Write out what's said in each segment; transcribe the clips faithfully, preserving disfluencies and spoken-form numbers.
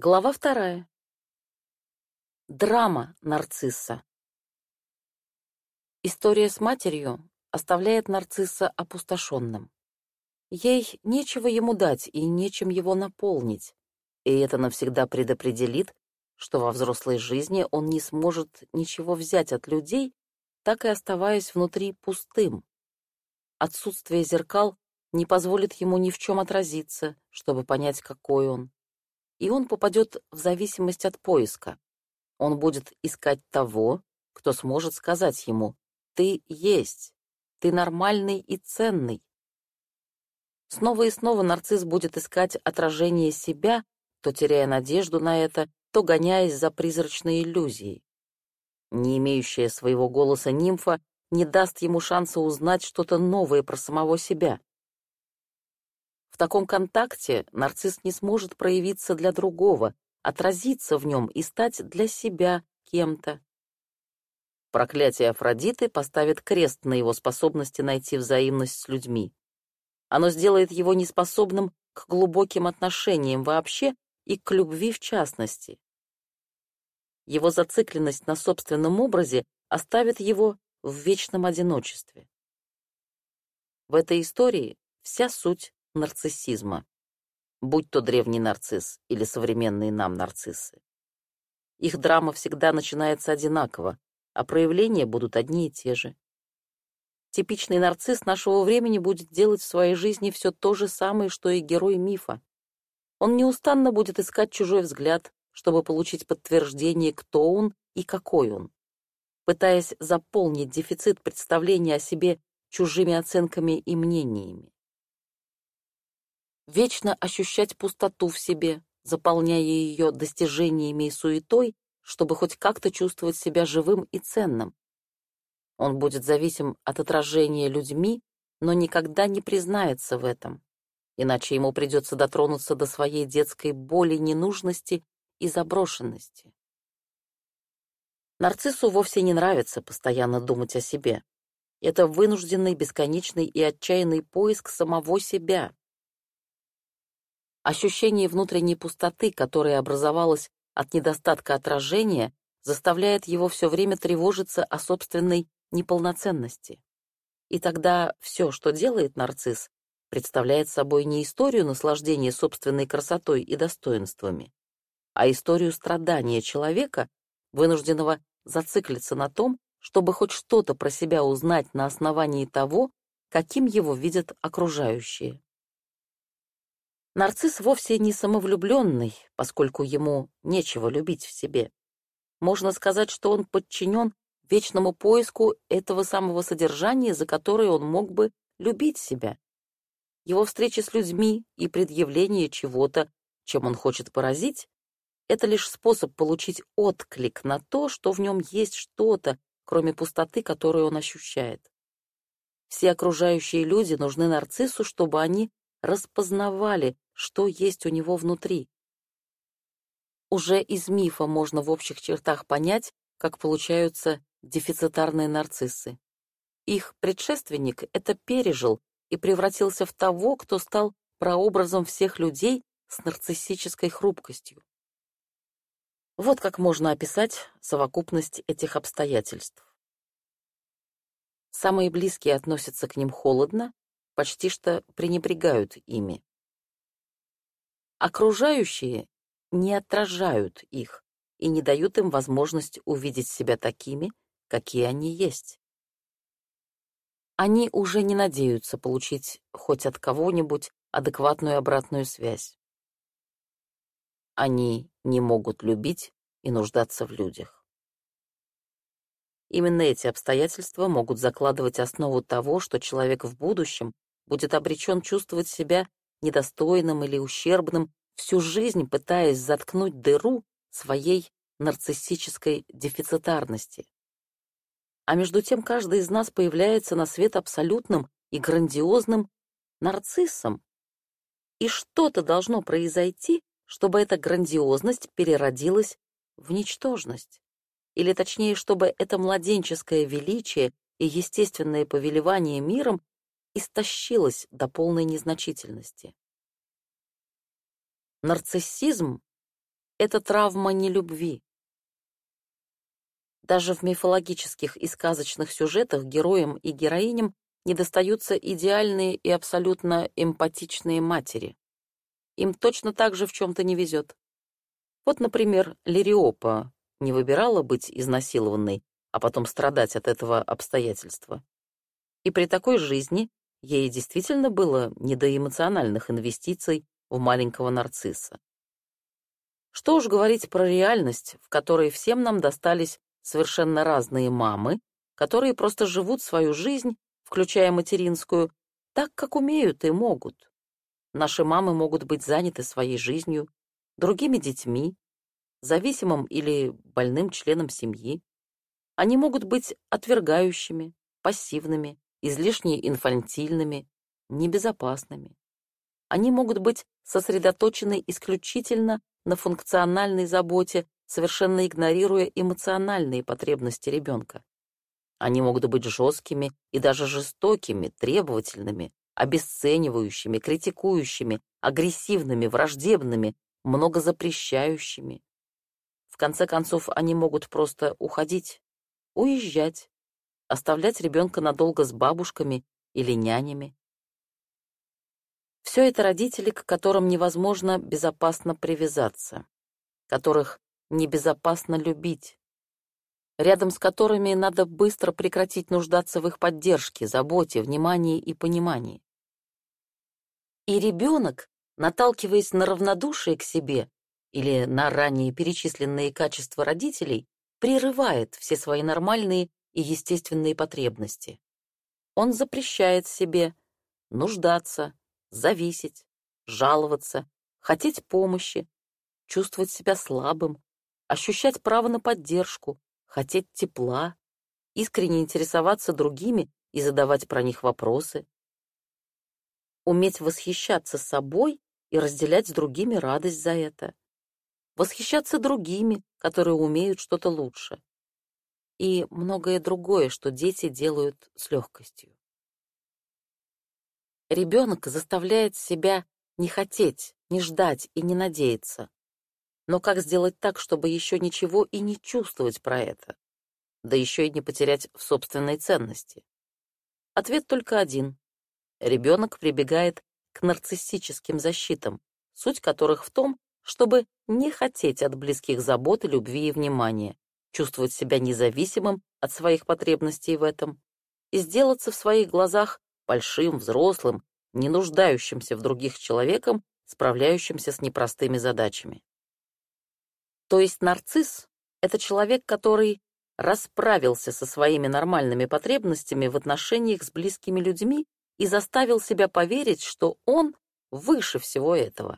Глава вторая. Драма нарцисса. История с матерью оставляет нарцисса опустошенным. Ей нечего ему дать и нечем его наполнить, и это навсегда предопределит, что во взрослой жизни он не сможет ничего взять от людей, так и оставаясь внутри пустым. Отсутствие зеркал не позволит ему ни в чем отразиться, чтобы понять, какой он. И он попадет в зависимость от поиска. Он будет искать того, кто сможет сказать ему: «Ты есть, ты нормальный и ценный». Снова и снова нарцисс будет искать отражение себя, то теряя надежду на это, то гоняясь за призрачной иллюзией. Не имеющая своего голоса нимфа не даст ему шанса узнать что-то новое про самого себя. В таком контакте нарцисс не сможет проявиться для другого, отразиться в нем и стать для себя кем-то. Проклятие Афродиты поставит крест на его способности найти взаимность с людьми. Оно сделает его неспособным к глубоким отношениям вообще и к любви в частности. Его зацикленность на собственном образе оставит его в вечном одиночестве. В этой истории вся суть нарциссизма, будь то древний нарцисс или современные нам нарциссы. Их драма всегда начинается одинаково, а проявления будут одни и те же. Типичный нарцисс нашего времени будет делать в своей жизни все то же самое, что и герой мифа. Он неустанно будет искать чужой взгляд, чтобы получить подтверждение, кто он и какой он, пытаясь заполнить дефицит представления о себе чужими оценками и мнениями. Вечно ощущать пустоту в себе, заполняя ее достижениями и суетой, чтобы хоть как-то чувствовать себя живым и ценным. Он будет зависим от отражения людьми, но никогда не признается в этом, иначе ему придется дотронуться до своей детской боли, ненужности и заброшенности. Нарциссу вовсе не нравится постоянно думать о себе. Это вынужденный, бесконечный и отчаянный поиск самого себя. Ощущение внутренней пустоты, которая образовалась от недостатка отражения, заставляет его все время тревожиться о собственной неполноценности. И тогда все, что делает нарцисс, представляет собой не историю наслаждения собственной красотой и достоинствами, а историю страдания человека, вынужденного зациклиться на том, чтобы хоть что-то про себя узнать на основании того, каким его видят окружающие. Нарцисс вовсе не самовлюбленный, поскольку ему нечего любить в себе. Можно сказать, что он подчинен вечному поиску этого самого содержания, за которое он мог бы любить себя. Его встречи с людьми и предъявление чего-то, чем он хочет поразить, это лишь способ получить отклик на то, что в нем есть что-то, кроме пустоты, которую он ощущает. Все окружающие люди нужны нарциссу, чтобы они распознавали, что есть у него внутри. Уже из мифа можно в общих чертах понять, как получаются дефицитарные нарциссы. Их предшественник это пережил и превратился в того, кто стал прообразом всех людей с нарциссической хрупкостью. Вот как можно описать совокупность этих обстоятельств. Самые близкие относятся к ним холодно, почти что пренебрегают ими. Окружающие не отражают их и не дают им возможность увидеть себя такими, какие они есть. Они уже не надеются получить хоть от кого-нибудь адекватную обратную связь. Они не могут любить и нуждаться в людях. Именно эти обстоятельства могут закладывать основу того, что человек в будущем будет обречен чувствовать себя недостойным или ущербным, всю жизнь пытаясь заткнуть дыру своей нарциссической дефицитарности. А между тем каждый из нас появляется на свет абсолютным и грандиозным нарциссом. И что-то должно произойти, чтобы эта грандиозность переродилась в ничтожность. Или точнее, чтобы это младенческое величие и естественное повелевание миром истощилось до полной незначительности. Нарциссизм это травма нелюбви. Даже в мифологических и сказочных сюжетах героям и героиням недостаются идеальные и абсолютно эмпатичные матери. Им точно так же в чем-то не везет. Вот, например, Лириопа не выбирала быть изнасилованной, а потом страдать от этого обстоятельства. И при такой жизни ей действительно было не до эмоциональных инвестиций в маленького нарцисса. Что уж говорить про реальность, в которой всем нам достались совершенно разные мамы, которые просто живут свою жизнь, включая материнскую, так, как умеют и могут. Наши мамы могут быть заняты своей жизнью, другими детьми, зависимым или больным членом семьи. Они могут быть отвергающими, пассивными, излишне инфантильными, небезопасными. Они могут быть сосредоточены исключительно на функциональной заботе, совершенно игнорируя эмоциональные потребности ребенка. Они могут быть жесткими и даже жестокими, требовательными, обесценивающими, критикующими, агрессивными, враждебными, многозапрещающими. В конце концов, они могут просто уходить, уезжать, оставлять ребенка надолго с бабушками или нянями. Все это родители, к которым невозможно безопасно привязаться, которых небезопасно любить, рядом с которыми надо быстро прекратить нуждаться в их поддержке, заботе, внимании и понимании. И ребенок, наталкиваясь на равнодушие к себе или на ранее перечисленные качества родителей, прерывает все свои нормальные и естественные потребности. Он запрещает себе нуждаться, зависеть, жаловаться, хотеть помощи, чувствовать себя слабым, ощущать право на поддержку, хотеть тепла, искренне интересоваться другими и задавать про них вопросы, уметь восхищаться собой и разделять с другими радость за это, восхищаться другими, которые умеют что-то лучше, и многое другое, что дети делают с легкостью. Ребенок заставляет себя не хотеть, не ждать и не надеяться. Но как сделать так, чтобы еще ничего и не чувствовать про это? Да еще и не потерять в собственной ценности. Ответ только один. Ребенок прибегает к нарциссическим защитам, суть которых в том, чтобы не хотеть от близких забот, любви и внимания, чувствовать себя независимым от своих потребностей в этом и сделаться в своих глазах большим, взрослым, не нуждающимся в других человеком, справляющимся с непростыми задачами. То есть нарцисс — это человек, который расправился со своими нормальными потребностями в отношениях с близкими людьми и заставил себя поверить, что он выше всего этого.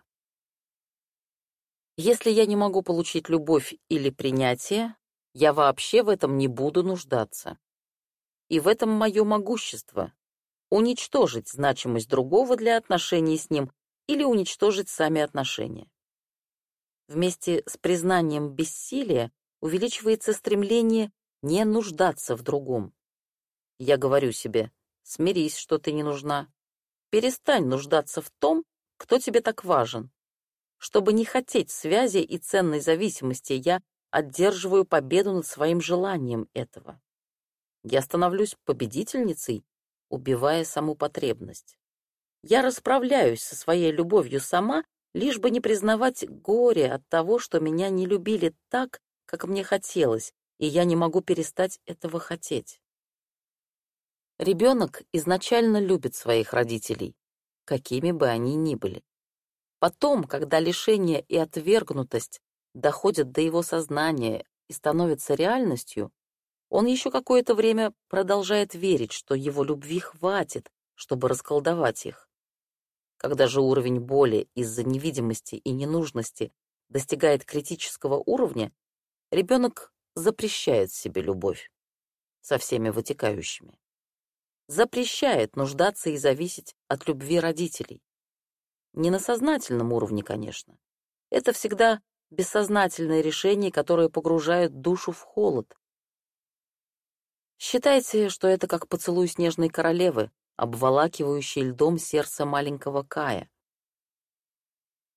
Если я не могу получить любовь или принятие, я вообще в этом не буду нуждаться. И в этом мое могущество — уничтожить значимость другого для отношений с ним или уничтожить сами отношения. Вместе с признанием бессилия увеличивается стремление не нуждаться в другом. Я говорю себе: смирись, что ты не нужна. Перестань нуждаться в том, кто тебе так важен. Чтобы не хотеть связи и ценной зависимости, я одерживаю победу над своим желанием этого. Я становлюсь победительницей, убивая саму потребность. Я расправляюсь со своей любовью сама, лишь бы не признавать горе от того, что меня не любили так, как мне хотелось, и я не могу перестать этого хотеть. Ребенок изначально любит своих родителей, какими бы они ни были. Потом, когда лишение и отвергнутость доходят до его сознания и становятся реальностью, он еще какое-то время продолжает верить, что его любви хватит, чтобы расколдовать их. Когда же уровень боли из-за невидимости и ненужности достигает критического уровня, ребенок запрещает себе любовь со всеми вытекающими. Запрещает нуждаться и зависеть от любви родителей. Не на сознательном уровне, конечно. Это всегда бессознательное решение, которое погружает душу в холод. Считайте, что это как поцелуй снежной королевы, обволакивающий льдом сердце маленького Кая.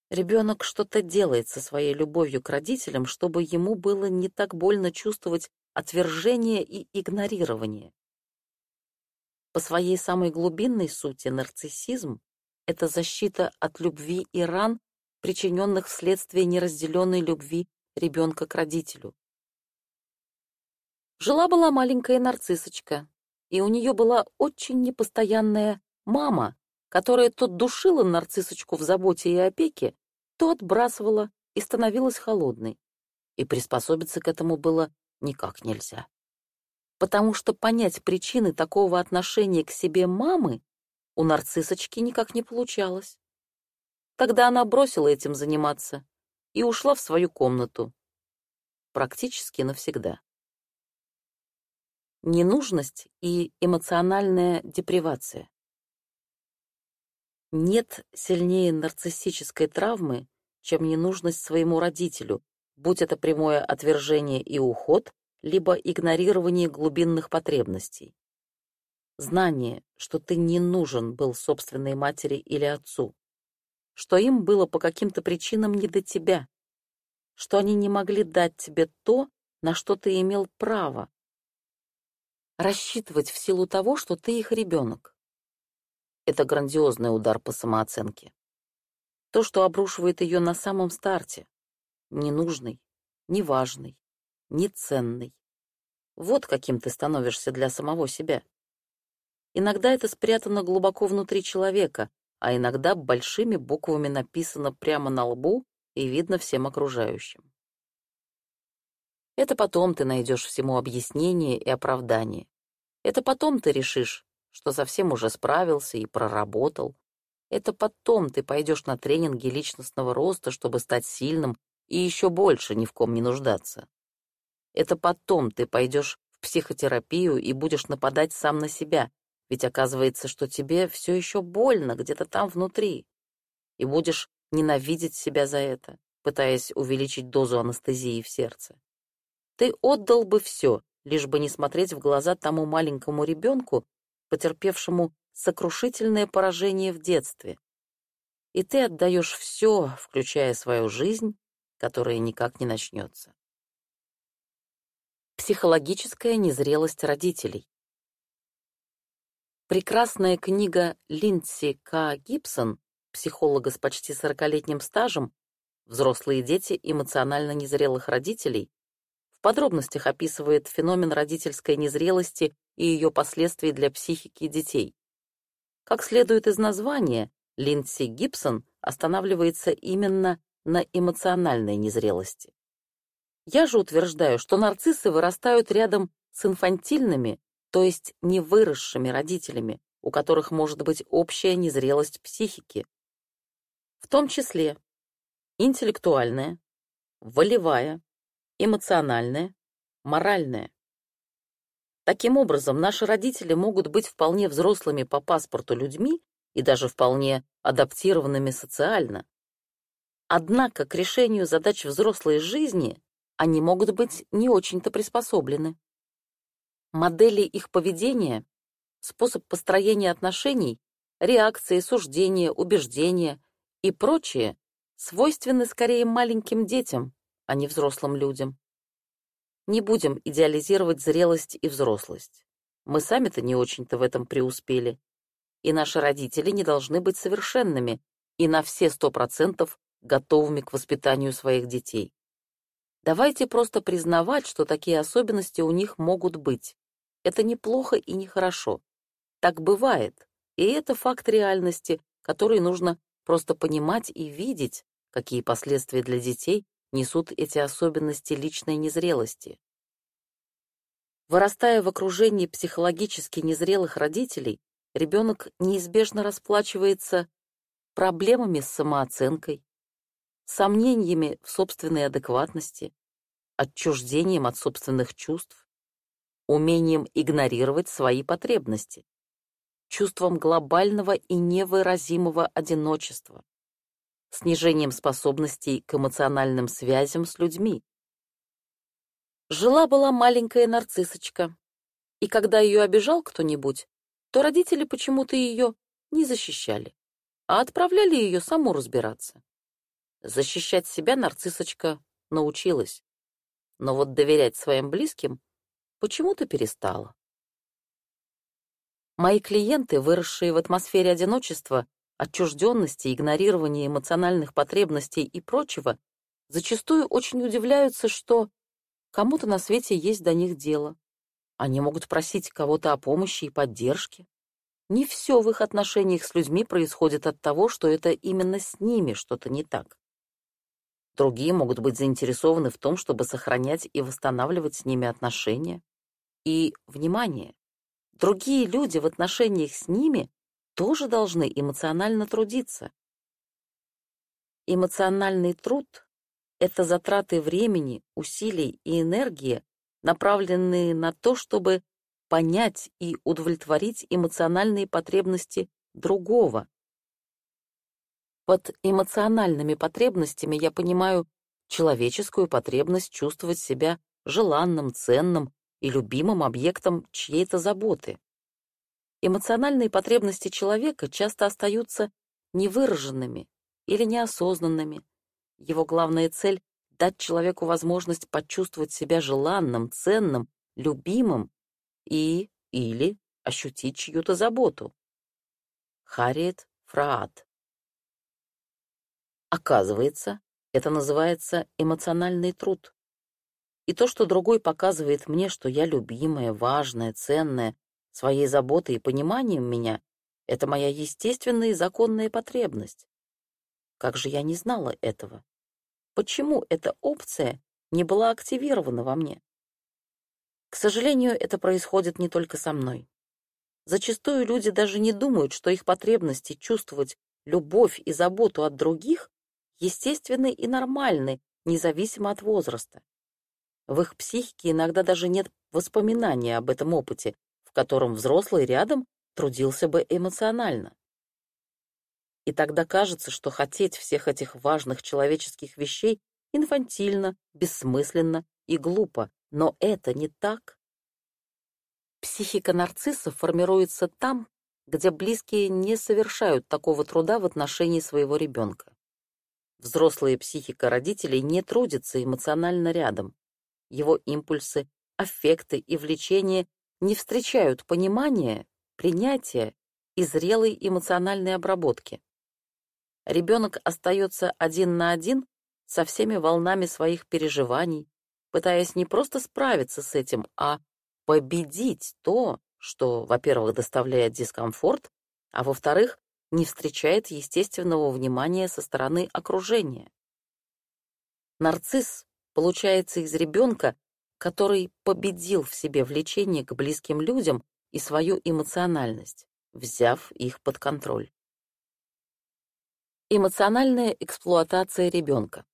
Ребенок что-то делает со своей любовью к родителям, чтобы ему было не так больно чувствовать отвержение и игнорирование. По своей самой глубинной сути нарциссизм — это защита от любви и ран, причиненных вследствие неразделенной любви ребенка к родителю. Жила-была маленькая нарциссочка, и у нее была очень непостоянная мама, которая то душила нарциссочку в заботе и опеке, то отбрасывала и становилась холодной. И приспособиться к этому было никак нельзя. Потому что понять причины такого отношения к себе мамы у нарциссочки никак не получалось. Тогда она бросила этим заниматься и ушла в свою комнату. Практически навсегда. Ненужность и эмоциональная депривация. Нет сильнее нарциссической травмы, чем ненужность своему родителю, будь это прямое отвержение и уход, либо игнорирование глубинных потребностей. Знание, что ты не нужен был собственной матери или отцу, что им было по каким-то причинам не до тебя, что они не могли дать тебе то, на что ты имел право, рассчитывать в силу того, что ты их ребенок. Это грандиозный удар по самооценке. То, что обрушивает ее на самом старте. Ненужный, неважный, неценный. Вот каким ты становишься для самого себя. Иногда это спрятано глубоко внутри человека, а иногда большими буквами написано прямо на лбу и видно всем окружающим. Это потом ты найдешь всему объяснение и оправдание. Это потом ты решишь, что совсем уже справился и проработал. Это потом ты пойдешь на тренинги личностного роста, чтобы стать сильным и еще больше ни в ком не нуждаться. Это потом ты пойдешь в психотерапию и будешь нападать сам на себя, ведь оказывается, что тебе все еще больно где-то там внутри, и будешь ненавидеть себя за это, пытаясь увеличить дозу анестезии в сердце. Ты отдал бы все, лишь бы не смотреть в глаза тому маленькому ребенку, потерпевшему сокрушительное поражение в детстве. И ты отдаешь все, включая свою жизнь, которая никак не начнется. Психологическая незрелость родителей. Прекрасная книга Линдси К. Гибсон, психолога с почти сорокалетним стажем, «Взрослые дети эмоционально незрелых родителей», в подробностях описывает феномен родительской незрелости и ее последствий для психики детей. Как следует из названия, Линдси Гибсон останавливается именно на эмоциональной незрелости. Я же утверждаю, что нарциссы вырастают рядом с инфантильными, то есть невыросшими родителями, у которых может быть общая незрелость психики, в том числе интеллектуальная, волевая, эмоциональная, моральная. Таким образом, наши родители могут быть вполне взрослыми по паспорту людьми и даже вполне адаптированными социально. Однако к решению задач взрослой жизни они могут быть не очень-то приспособлены. Модели их поведения, способ построения отношений, реакции, суждения, убеждения и прочее свойственны скорее маленьким детям, а не взрослым людям. Не будем идеализировать зрелость и взрослость. Мы сами-то не очень-то в этом преуспели. И наши родители не должны быть совершенными и на все сто процентов готовыми к воспитанию своих детей. Давайте просто признавать, что такие особенности у них могут быть. Это неплохо и нехорошо. Так бывает, и это факт реальности, который нужно просто понимать и видеть, какие последствия для детей несут эти особенности личной незрелости. Вырастая в окружении психологически незрелых родителей, ребенок неизбежно расплачивается проблемами с самооценкой, сомнениями в собственной адекватности, отчуждением от собственных чувств, умением игнорировать свои потребности, чувством глобального и невыразимого одиночества, снижением способностей к эмоциональным связям с людьми. Жила-была маленькая нарциссочка, и когда ее обижал кто-нибудь, то родители почему-то ее не защищали, а отправляли ее саму разбираться. Защищать себя нарциссочка научилась, но вот доверять своим близким почему-то перестала. Мои клиенты, выросшие в атмосфере одиночества, отчужденности, игнорирования эмоциональных потребностей и прочего, зачастую очень удивляются, что кому-то на свете есть до них дело. Они могут просить кого-то о помощи и поддержке. Не все в их отношениях с людьми происходит от того, что это именно с ними что-то не так. Другие могут быть заинтересованы в том, чтобы сохранять и восстанавливать с ними отношения. И, внимание, другие люди в отношениях с ними тоже должны эмоционально трудиться. Эмоциональный труд — это затраты времени, усилий и энергии, направленные на то, чтобы понять и удовлетворить эмоциональные потребности другого. Под эмоциональными потребностями я понимаю человеческую потребность чувствовать себя желанным, ценным и любимым объектом чьей-то заботы. Эмоциональные потребности человека часто остаются невыраженными или неосознанными. Его главная цель — дать человеку возможность почувствовать себя желанным, ценным, любимым и или ощутить чью-то заботу. Харриет Фраад. Оказывается, это называется эмоциональный труд. И то, что другой показывает мне, что я любимая, важная, ценная, своей заботой и пониманием меня, это моя естественная и законная потребность. Как же я не знала этого? Почему эта опция не была активирована во мне? К сожалению, это происходит не только со мной. Зачастую люди даже не думают, что их потребности чувствовать любовь и заботу от других естественны и нормальны, независимо от возраста. В их психике иногда даже нет воспоминания об этом опыте, в котором взрослый рядом трудился бы эмоционально. И тогда кажется, что хотеть всех этих важных человеческих вещей инфантильно, бессмысленно и глупо, но это не так. Психика нарцисса формируется там, где близкие не совершают такого труда в отношении своего ребенка. Взрослая психика родителей не трудится эмоционально рядом. Его импульсы, аффекты и влечения не встречают понимания, принятия и зрелой эмоциональной обработки. Ребенок остается один на один со всеми волнами своих переживаний, пытаясь не просто справиться с этим, а победить то, что, во-первых, доставляет дискомфорт, а во-вторых, не встречает естественного внимания со стороны окружения. Нарцисс получается из ребенка, который победил в себе влечение к близким людям и свою эмоциональность, взяв их под контроль. Эмоциональная эксплуатация ребенка.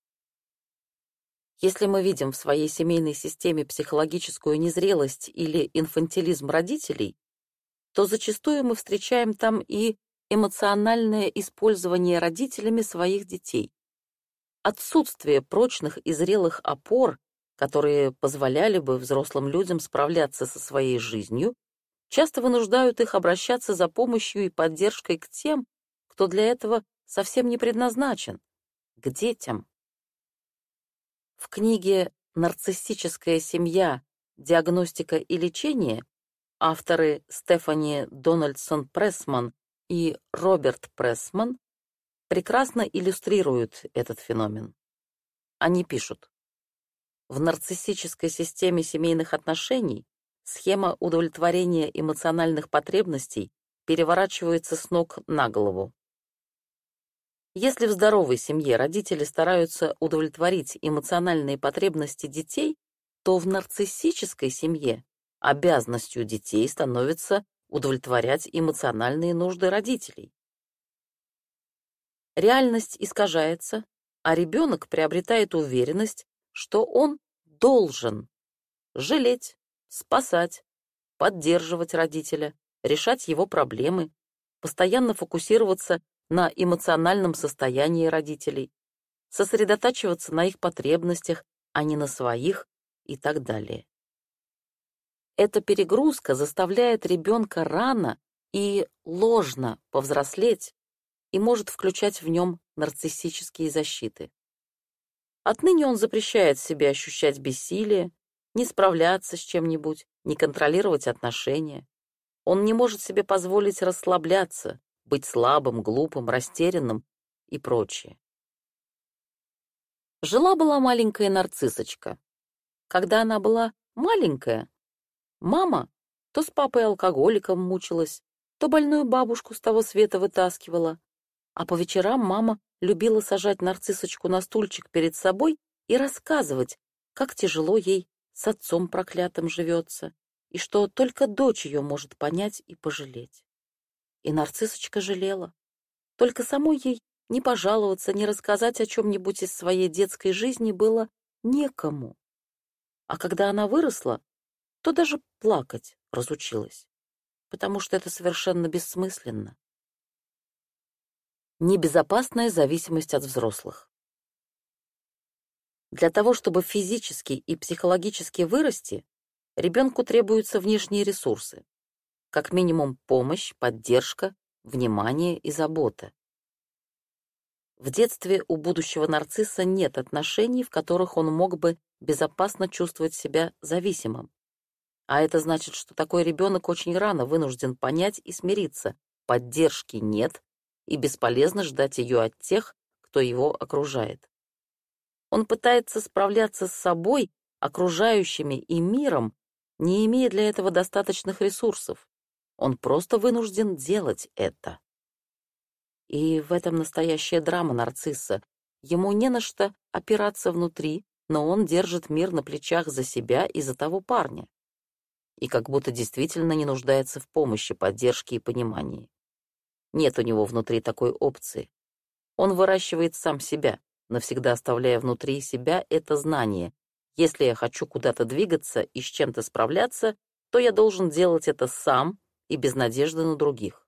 Если мы видим в своей семейной системе психологическую незрелость или инфантилизм родителей, то зачастую мы встречаем там и эмоциональное использование родителями своих детей. Отсутствие прочных и зрелых опор, которые позволяли бы взрослым людям справляться со своей жизнью, часто вынуждают их обращаться за помощью и поддержкой к тем, кто для этого совсем не предназначен, к детям. В книге «Нарциссическая семья. Диагностика и лечение» авторы Стефани Дональдсон-Прессман и Роберт Прессман прекрасно иллюстрируют этот феномен. Они пишут: в нарциссической системе семейных отношений схема удовлетворения эмоциональных потребностей переворачивается с ног на голову. Если в здоровой семье родители стараются удовлетворить эмоциональные потребности детей, то в нарциссической семье обязанностью детей становится удовлетворять эмоциональные нужды родителей. Реальность искажается, а ребенок приобретает уверенность, что он должен жалеть, спасать, поддерживать родителя, решать его проблемы, постоянно фокусироваться на эмоциональном состоянии родителей, сосредотачиваться на их потребностях, а не на своих и так далее. Эта перегрузка заставляет ребенка рано и ложно повзрослеть, и может включать в нем нарциссические защиты. Отныне он запрещает себе ощущать бессилие, не справляться с чем-нибудь, не контролировать отношения. Он не может себе позволить расслабляться, быть слабым, глупым, растерянным и прочее. Жила-была маленькая нарциссочка. Когда она была маленькая, мама то с папой-алкоголиком мучилась, то больную бабушку с того света вытаскивала, а по вечерам мама любила сажать нарциссочку на стульчик перед собой и рассказывать, как тяжело ей с отцом проклятым живется, и что только дочь ее может понять и пожалеть. И нарциссочка жалела. Только самой ей не пожаловаться, не рассказать о чем-нибудь из своей детской жизни было некому. А когда она выросла, то даже плакать разучилась, потому что это совершенно бессмысленно. Небезопасная зависимость от взрослых. Для того, чтобы физически и психологически вырасти, ребенку требуются внешние ресурсы, как минимум помощь, поддержка, внимание и забота. В детстве у будущего нарцисса нет отношений, в которых он мог бы безопасно чувствовать себя зависимым. А это значит, что такой ребенок очень рано вынужден понять и смириться: поддержки нет, и бесполезно ждать ее от тех, кто его окружает. Он пытается справляться с собой, окружающими и миром, не имея для этого достаточных ресурсов. Он просто вынужден делать это. И в этом настоящая драма нарцисса. Ему не на что опираться внутри, но он держит мир на плечах за себя и за того парня. И как будто действительно не нуждается в помощи, поддержке и понимании. Нет у него внутри такой опции. Он выращивает сам себя, навсегда оставляя внутри себя это знание. Если я хочу куда-то двигаться и с чем-то справляться, то я должен делать это сам и без надежды на других.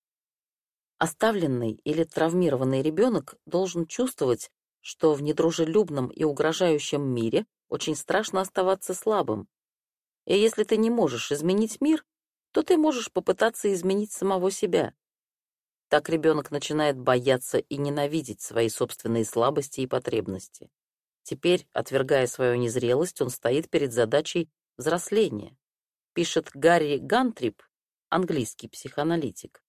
Оставленный или травмированный ребенок должен чувствовать, что в недружелюбном и угрожающем мире очень страшно оставаться слабым. И если ты не можешь изменить мир, то ты можешь попытаться изменить самого себя. Так ребенок начинает бояться и ненавидеть свои собственные слабости и потребности. Теперь, отвергая свою незрелость, он стоит перед задачей взросления, пишет Гарри Гантрип, английский психоаналитик.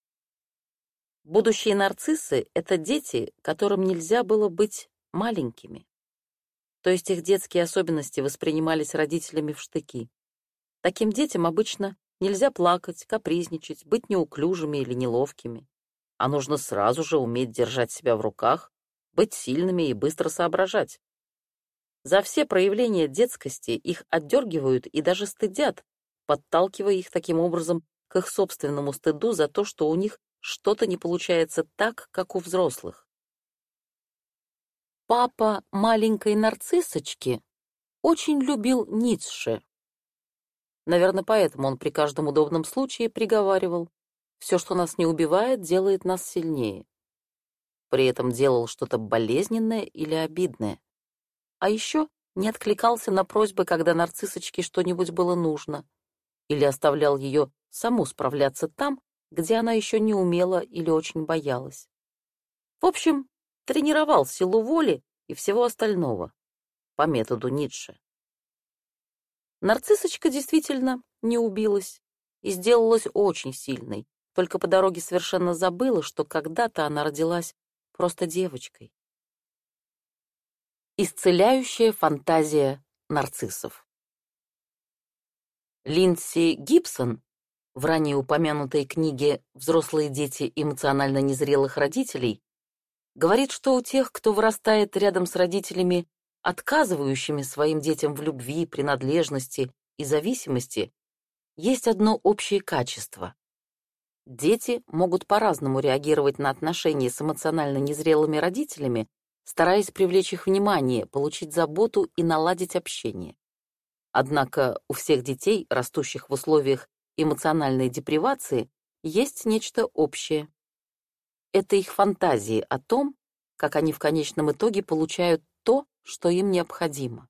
Будущие нарциссы — это дети, которым нельзя было быть маленькими. То есть их детские особенности воспринимались родителями в штыки. Таким детям обычно нельзя плакать, капризничать, быть неуклюжими или неловкими. А нужно сразу же уметь держать себя в руках, быть сильными и быстро соображать. За все проявления детскости их отдергивают и даже стыдят, подталкивая их таким образом к их собственному стыду за то, что у них что-то не получается так, как у взрослых. Папа маленькой нарциссочки очень любил Ницше. Наверное, поэтому он при каждом удобном случае приговаривал: «Все, что нас не убивает, делает нас сильнее». При этом делал что-то болезненное или обидное. А еще не откликался на просьбы, когда нарциссочке что-нибудь было нужно, или оставлял ее саму справляться там, где она еще не умела или очень боялась. В общем, тренировал силу воли и всего остального по методу Ницше. Нарциссочка действительно не убилась и сделалась очень сильной, только по дороге совершенно забыла, что когда-то она родилась просто девочкой. Исцеляющая фантазия нарциссов. Линдси Гибсон в ранее упомянутой книге «Взрослые дети эмоционально незрелых родителей» говорит, что у тех, кто вырастает рядом с родителями, отказывающими своим детям в любви, принадлежности и зависимости, есть одно общее качество. Дети могут по-разному реагировать на отношения с эмоционально незрелыми родителями, стараясь привлечь их внимание, получить заботу и наладить общение. Однако у всех детей, растущих в условиях эмоциональной депривации, есть нечто общее. Это их фантазии о том, как они в конечном итоге получают то, что им необходимо.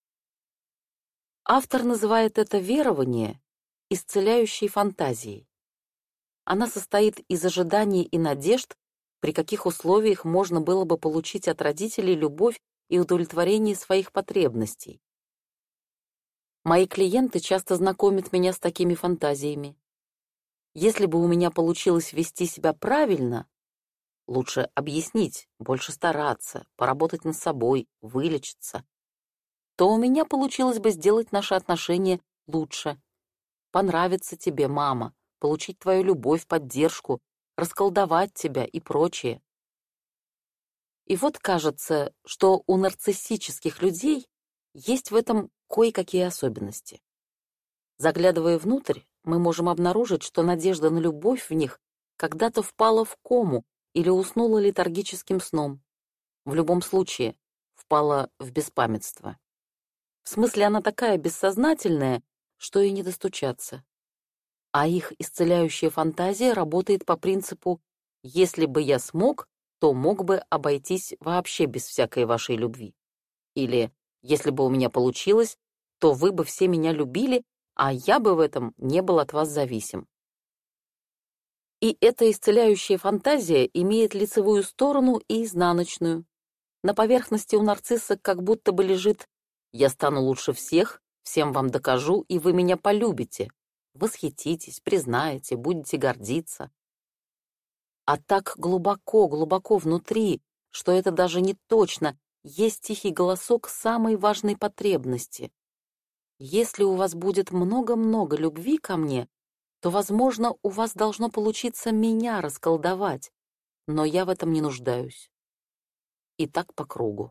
Автор называет это верование исцеляющей фантазией. Она состоит из ожиданий и надежд, при каких условиях можно было бы получить от родителей любовь и удовлетворение своих потребностей. Мои клиенты часто знакомят меня с такими фантазиями. Если бы у меня получилось вести себя правильно, лучше объяснить, больше стараться, поработать над собой, вылечиться, то у меня получилось бы сделать наши отношения лучше. Понравится тебе, мама, получить твою любовь, поддержку, расколдовать тебя и прочее. И вот кажется, что у нарциссических людей есть в этом кое-какие особенности. Заглядывая внутрь, мы можем обнаружить, что надежда на любовь в них когда-то впала в кому или уснула летаргическим сном. В любом случае, впала в беспамятство. В смысле, она такая бессознательная, что и не достучаться. А их исцеляющая фантазия работает по принципу «если бы я смог, то мог бы обойтись вообще без всякой вашей любви». Или «если бы у меня получилось, то вы бы все меня любили, а я бы в этом не был от вас зависим». И эта исцеляющая фантазия имеет лицевую сторону и изнаночную. На поверхности у нарцисса как будто бы лежит «я стану лучше всех, всем вам докажу, и вы меня полюбите, восхититесь, признаете, будете гордиться». А так глубоко-глубоко внутри, что это даже не точно, есть тихий голосок самой важной потребности. Если у вас будет много-много любви ко мне, то, возможно, у вас должно получиться меня расколдовать, но я в этом не нуждаюсь. И так по кругу.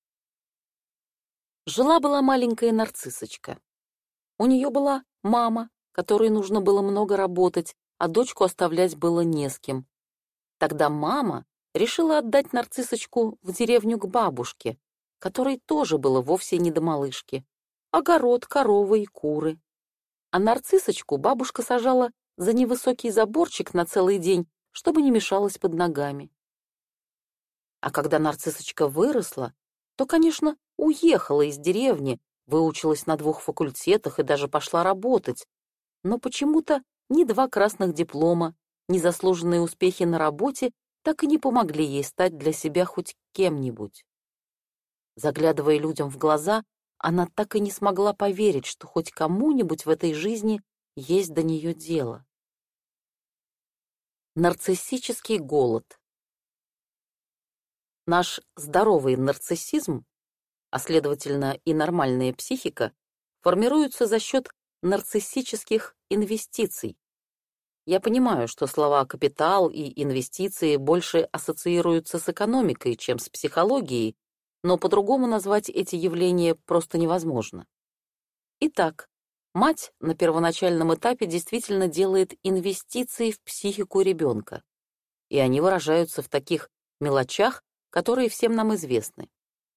Жила-была маленькая нарциссочка. У нее была мама, которой нужно было много работать, а дочку оставлять было не с кем. Тогда мама решила отдать нарциссочку в деревню к бабушке, которой тоже было вовсе не до малышки. Огород, коровы и куры. А нарциссочку бабушка сажала за невысокий заборчик на целый день, чтобы не мешалась под ногами. А когда нарциссочка выросла, то, конечно, уехала из деревни, выучилась на двух факультетах и даже пошла работать. Но почему-то ни два красных диплома, ни заслуженные успехи на работе так и не помогли ей стать для себя хоть кем-нибудь. Заглядывая людям в глаза, она так и не смогла поверить, что хоть кому-нибудь в этой жизни есть до нее дело. Нарциссический голод. Наш здоровый нарциссизм, а следовательно и нормальная психика, формируются за счет нарциссических инвестиций. Я понимаю, что слова «капитал» и «инвестиции» больше ассоциируются с экономикой, чем с психологией, но по-другому назвать эти явления просто невозможно. Итак, мать на первоначальном этапе действительно делает инвестиции в психику ребенка, и они выражаются в таких мелочах, которые всем нам известны.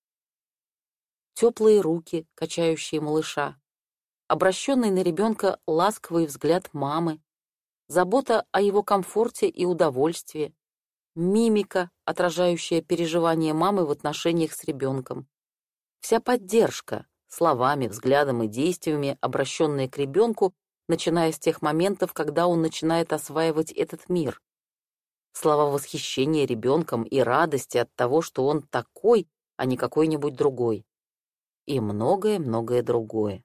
Теплые руки, качающие малыша, обращенный на ребенка ласковый взгляд мамы, забота о его комфорте и удовольствии, мимика, отражающая переживания мамы в отношениях с ребенком, вся поддержка, словами, взглядом и действиями, обращенные к ребенку, начиная с тех моментов, когда он начинает осваивать этот мир. Слова восхищения ребенком и радости от того, что он такой, а не какой-нибудь другой. И многое-многое другое.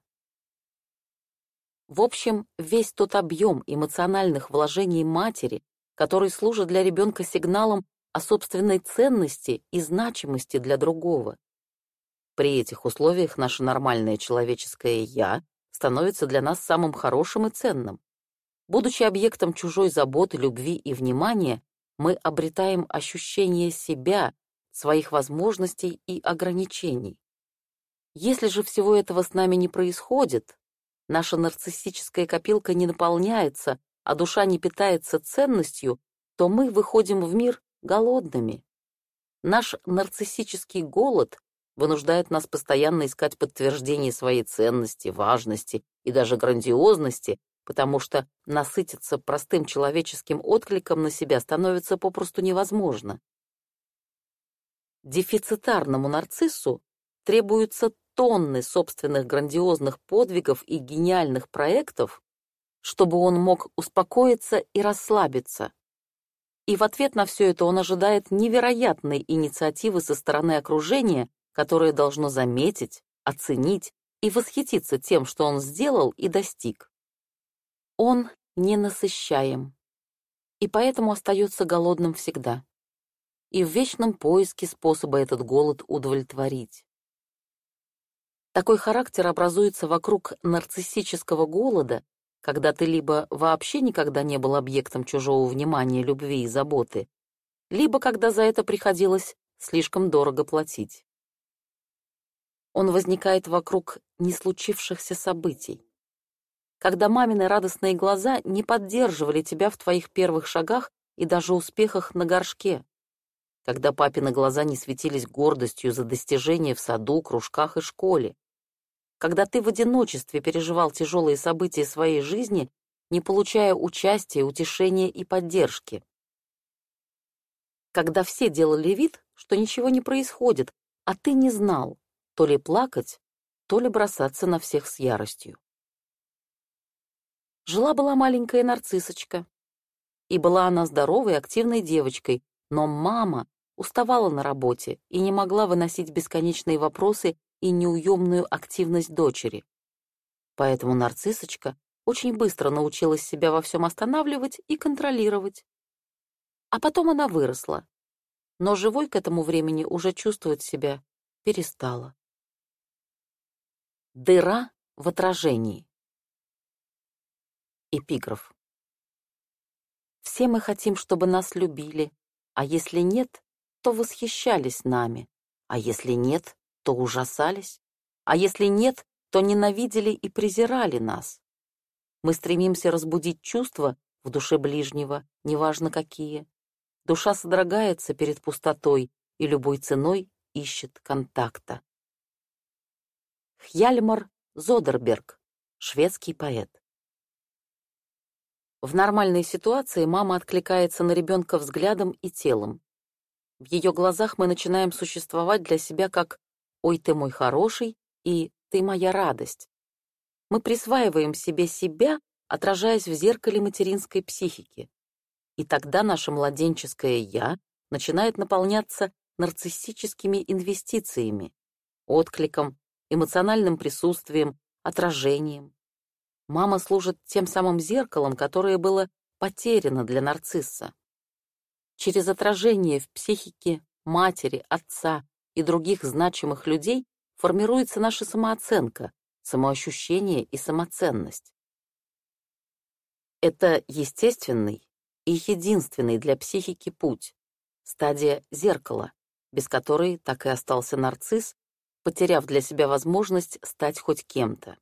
В общем, весь тот объем эмоциональных вложений матери, который служит для ребенка сигналом о собственной ценности и значимости для другого. При этих условиях наше нормальное человеческое «я» становится для нас самым хорошим и ценным. Будучи объектом чужой заботы, любви и внимания, мы обретаем ощущение себя, своих возможностей и ограничений. Если же всего этого с нами не происходит, наша нарциссическая копилка не наполняется, а душа не питается ценностью, то мы выходим в мир голодными. Наш нарциссический голод вынуждает нас постоянно искать подтверждение своей ценности, важности и даже грандиозности, потому что насытиться простым человеческим откликом на себя становится попросту невозможно. Дефицитарному нарциссу требуются тонны собственных грандиозных подвигов и гениальных проектов, чтобы он мог успокоиться и расслабиться. И в ответ на все это он ожидает невероятной инициативы со стороны окружения, которое должно заметить, оценить и восхититься тем, что он сделал и достиг. Он ненасыщаем, и поэтому остается голодным всегда, и в вечном поиске способа этот голод удовлетворить. Такой характер образуется вокруг нарциссического голода, когда ты либо вообще никогда не был объектом чужого внимания, любви и заботы, либо когда за это приходилось слишком дорого платить. Он возникает вокруг неслучившихся событий. Когда мамины радостные глаза не поддерживали тебя в твоих первых шагах и даже успехах на горшке. Когда папины глаза не светились гордостью за достижения в саду, кружках и школе. Когда ты в одиночестве переживал тяжелые события своей жизни, не получая участия, утешения и поддержки. Когда все делали вид, что ничего не происходит, а ты не знал, то ли плакать, то ли бросаться на всех с яростью. Жила-была маленькая нарциссочка. И была она здоровой, активной девочкой, но мама уставала на работе и не могла выносить бесконечные вопросы и неуемную активность дочери. Поэтому нарциссочка очень быстро научилась себя во всем останавливать и контролировать. А потом она выросла, но живой к этому времени уже чувствовать себя перестала. Дыра в отражении. Эпиграф. Все мы хотим, чтобы нас любили, а если нет, то восхищались нами, а если нет, то ужасались, а если нет, то ненавидели и презирали нас. Мы стремимся разбудить чувства в душе ближнего, неважно какие. Душа содрогается перед пустотой и любой ценой ищет контакта. Хьяльмар Зодерберг, шведский поэт. В нормальной ситуации мама откликается на ребенка взглядом и телом. В ее глазах мы начинаем существовать для себя как «Ой, ты мой хороший» и «Ты моя радость». Мы присваиваем себе себя, отражаясь в зеркале материнской психики. И тогда наше младенческое «я» начинает наполняться нарциссическими инвестициями, откликом, эмоциональным присутствием, отражением. Мама служит тем самым зеркалом, которое было потеряно для нарцисса. Через отражение в психике матери, отца и других значимых людей формируется наша самооценка, самоощущение и самоценность. Это естественный и единственный для психики путь, стадия зеркала, без которой так и остался нарцисс, потеряв для себя возможность стать хоть кем-то.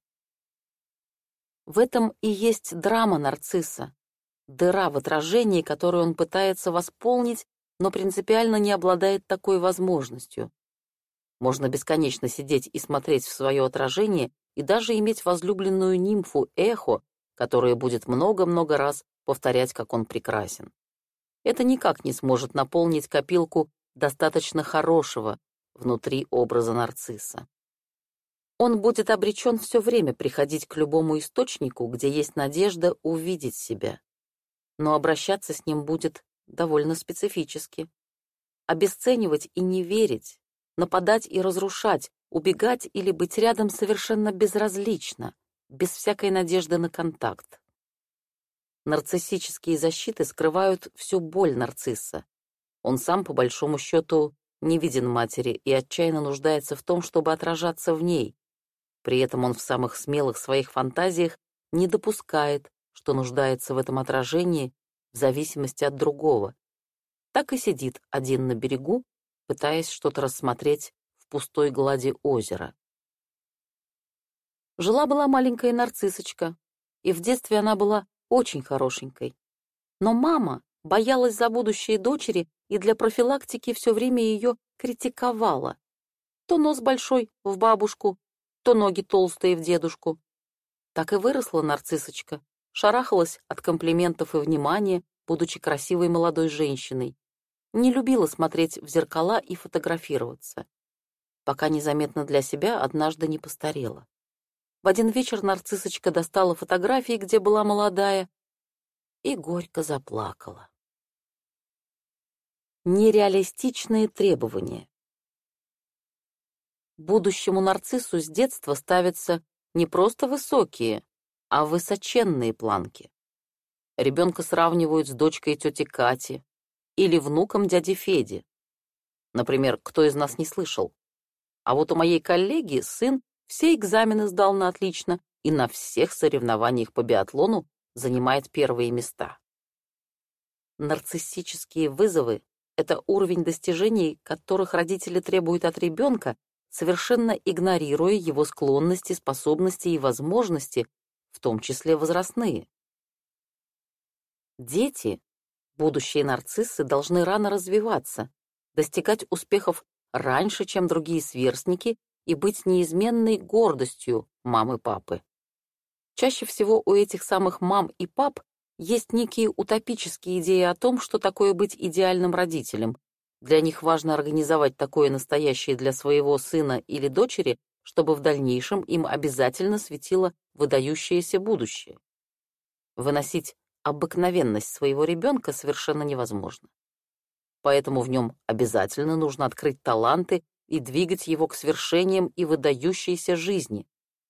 В этом и есть драма нарцисса, дыра в отражении, которую он пытается восполнить, но принципиально не обладает такой возможностью. Можно бесконечно сидеть и смотреть в свое отражение и даже иметь возлюбленную нимфу Эхо, которая будет много-много раз повторять, как он прекрасен. Это никак не сможет наполнить копилку достаточно хорошего внутри образа нарцисса. Он будет обречен все время приходить к любому источнику, где есть надежда увидеть себя. Но обращаться с ним будет довольно специфически. Обесценивать и не верить, нападать и разрушать, убегать или быть рядом совершенно безразлично, без всякой надежды на контакт. Нарциссические защиты скрывают всю боль нарцисса. Он сам, по большому счету, не виден матери и отчаянно нуждается в том, чтобы отражаться в ней. При этом он в самых смелых своих фантазиях не допускает, что нуждается в этом отражении в зависимости от другого. Так и сидит один на берегу, пытаясь что-то рассмотреть в пустой глади озера. Жила-была маленькая нарциссочка, и в детстве она была очень хорошенькой. Но мама боялась за будущее дочери и для профилактики все время ее критиковала. То нос большой в бабушку, то ноги толстые в дедушку. Так и выросла нарциссочка, шарахалась от комплиментов и внимания, будучи красивой молодой женщиной. Не любила смотреть в зеркала и фотографироваться. Пока незаметно для себя однажды не постарела. В один вечер нарциссочка достала фотографии, где была молодая, и горько заплакала. Нереалистичные требования. Будущему нарциссу с детства ставятся не просто высокие, а высоченные планки. Ребенка сравнивают с дочкой тети Кати или внуком дяди Феди. Например, кто из нас не слышал? А вот у моей коллеги сын все экзамены сдал на отлично и на всех соревнованиях по биатлону занимает первые места. Нарциссические вызовы — это уровень достижений, которых родители требуют от ребенка, совершенно игнорируя его склонности, способности и возможности, в том числе возрастные. Дети, будущие нарциссы, должны рано развиваться, достигать успехов раньше, чем другие сверстники, и быть неизменной гордостью мамы-папы. Чаще всего у этих самых мам и пап есть некие утопические идеи о том, что такое быть идеальным родителем. Для них важно организовать такое настоящее для своего сына или дочери, чтобы в дальнейшем им обязательно светило выдающееся будущее. Выносить обыкновенность своего ребенка совершенно невозможно. Поэтому в нем обязательно нужно открыть таланты и двигать его к свершениям и выдающейся жизни.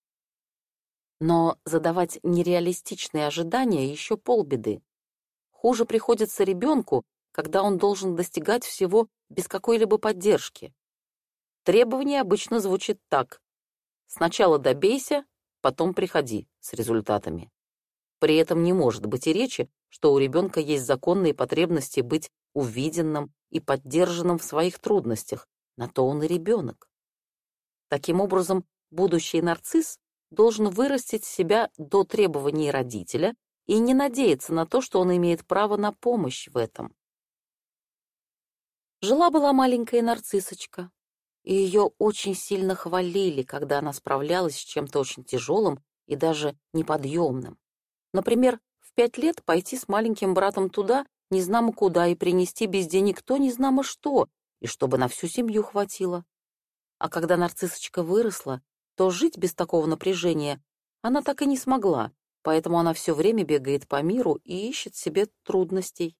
Но задавать нереалистичные ожидания еще полбеды. Хуже приходится ребенку, когда он должен достигать всего без какой-либо поддержки. Требование обычно звучит так: сначала добейся, потом приходи с результатами. При этом не может быть и речи, что у ребенка есть законные потребности быть увиденным и поддержанным в своих трудностях. На то он и ребенок. Таким образом, будущий нарцисс должен вырастить себя до требований родителя и не надеяться на то, что он имеет право на помощь в этом. Жила-была маленькая нарциссочка, и ее очень сильно хвалили, когда она справлялась с чем-то очень тяжелым и даже неподъемным. Например, в пять лет пойти с маленьким братом туда, незнамо куда, и принести без денег то незнамо что, и чтобы на всю семью хватило. А когда нарциссочка выросла, то жить без такого напряжения она так и не смогла, поэтому она все время бегает по миру и ищет себе трудностей.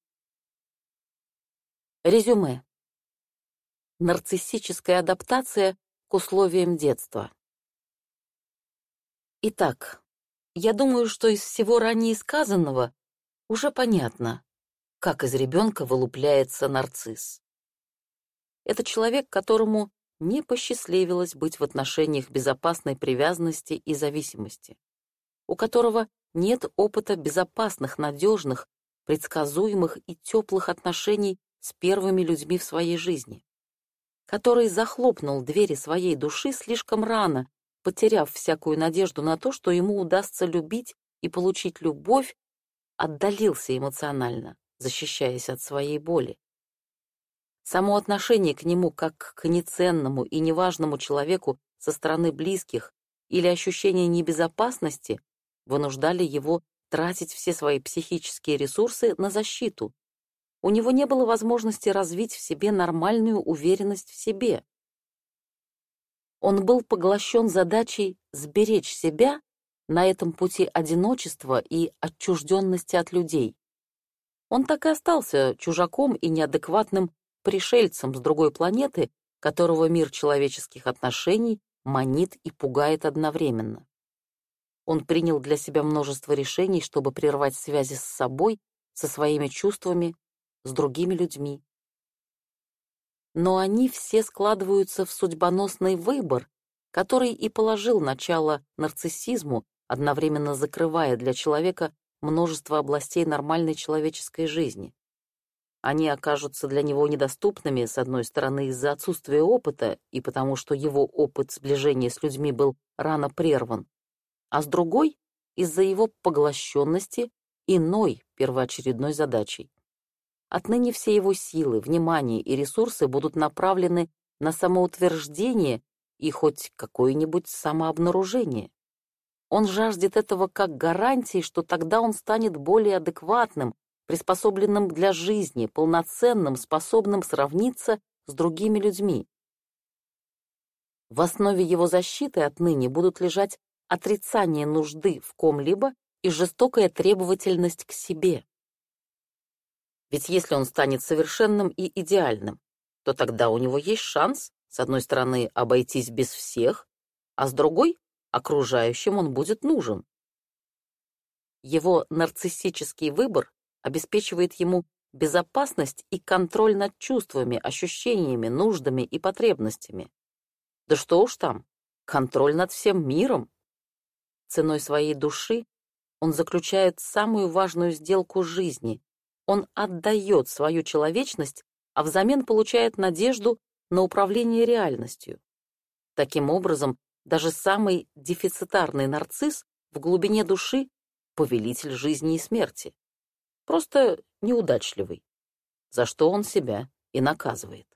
Резюме. Нарциссическая адаптация к условиям детства. Итак, я думаю, что из всего ранее сказанного уже понятно, как из ребенка вылупляется нарцисс. Это человек, которому не посчастливилось быть в отношениях безопасной привязанности и зависимости, у которого нет опыта безопасных, надежных, предсказуемых и теплых отношений с первыми людьми в своей жизни, который захлопнул двери своей души слишком рано, потеряв всякую надежду на то, что ему удастся любить и получить любовь, отдалился эмоционально, защищаясь от своей боли. Само отношение к нему как к неценному и неважному человеку со стороны близких или ощущение небезопасности вынуждали его тратить все свои психические ресурсы на защиту. У него не было возможности развить в себе нормальную уверенность в себе. Он был поглощен задачей сберечь себя на этом пути одиночества и отчужденности от людей. Он так и остался чужаком и неадекватным пришельцем с другой планеты, которого мир человеческих отношений манит и пугает одновременно. Он принял для себя множество решений, чтобы прервать связи с собой, со своими чувствами, с другими людьми. Но они все складываются в судьбоносный выбор, который и положил начало нарциссизму, одновременно закрывая для человека множество областей нормальной человеческой жизни. Они окажутся для него недоступными, с одной стороны, из-за отсутствия опыта и потому, что его опыт сближения с людьми был рано прерван, а с другой — из-за его поглощенности иной первоочередной задачей. Отныне все его силы, внимание и ресурсы будут направлены на самоутверждение и хоть какое-нибудь самообнаружение. Он жаждет этого как гарантии, что тогда он станет более адекватным, приспособленным для жизни, полноценным, способным сравниться с другими людьми. В основе его защиты отныне будут лежать отрицание нужды в ком-либо и жестокая требовательность к себе. Ведь если он станет совершенным и идеальным, то тогда у него есть шанс, с одной стороны, обойтись без всех, а с другой, окружающим он будет нужен. Его нарциссический выбор обеспечивает ему безопасность и контроль над чувствами, ощущениями, нуждами и потребностями. Да что уж там, контроль над всем миром. Ценой своей души он заключает самую важную сделку жизни. Он отдает свою человечность, а взамен получает надежду на управление реальностью. Таким образом, даже самый дефицитарный нарцисс в глубине души — повелитель жизни и смерти. Просто неудачливый, за что он себя и наказывает.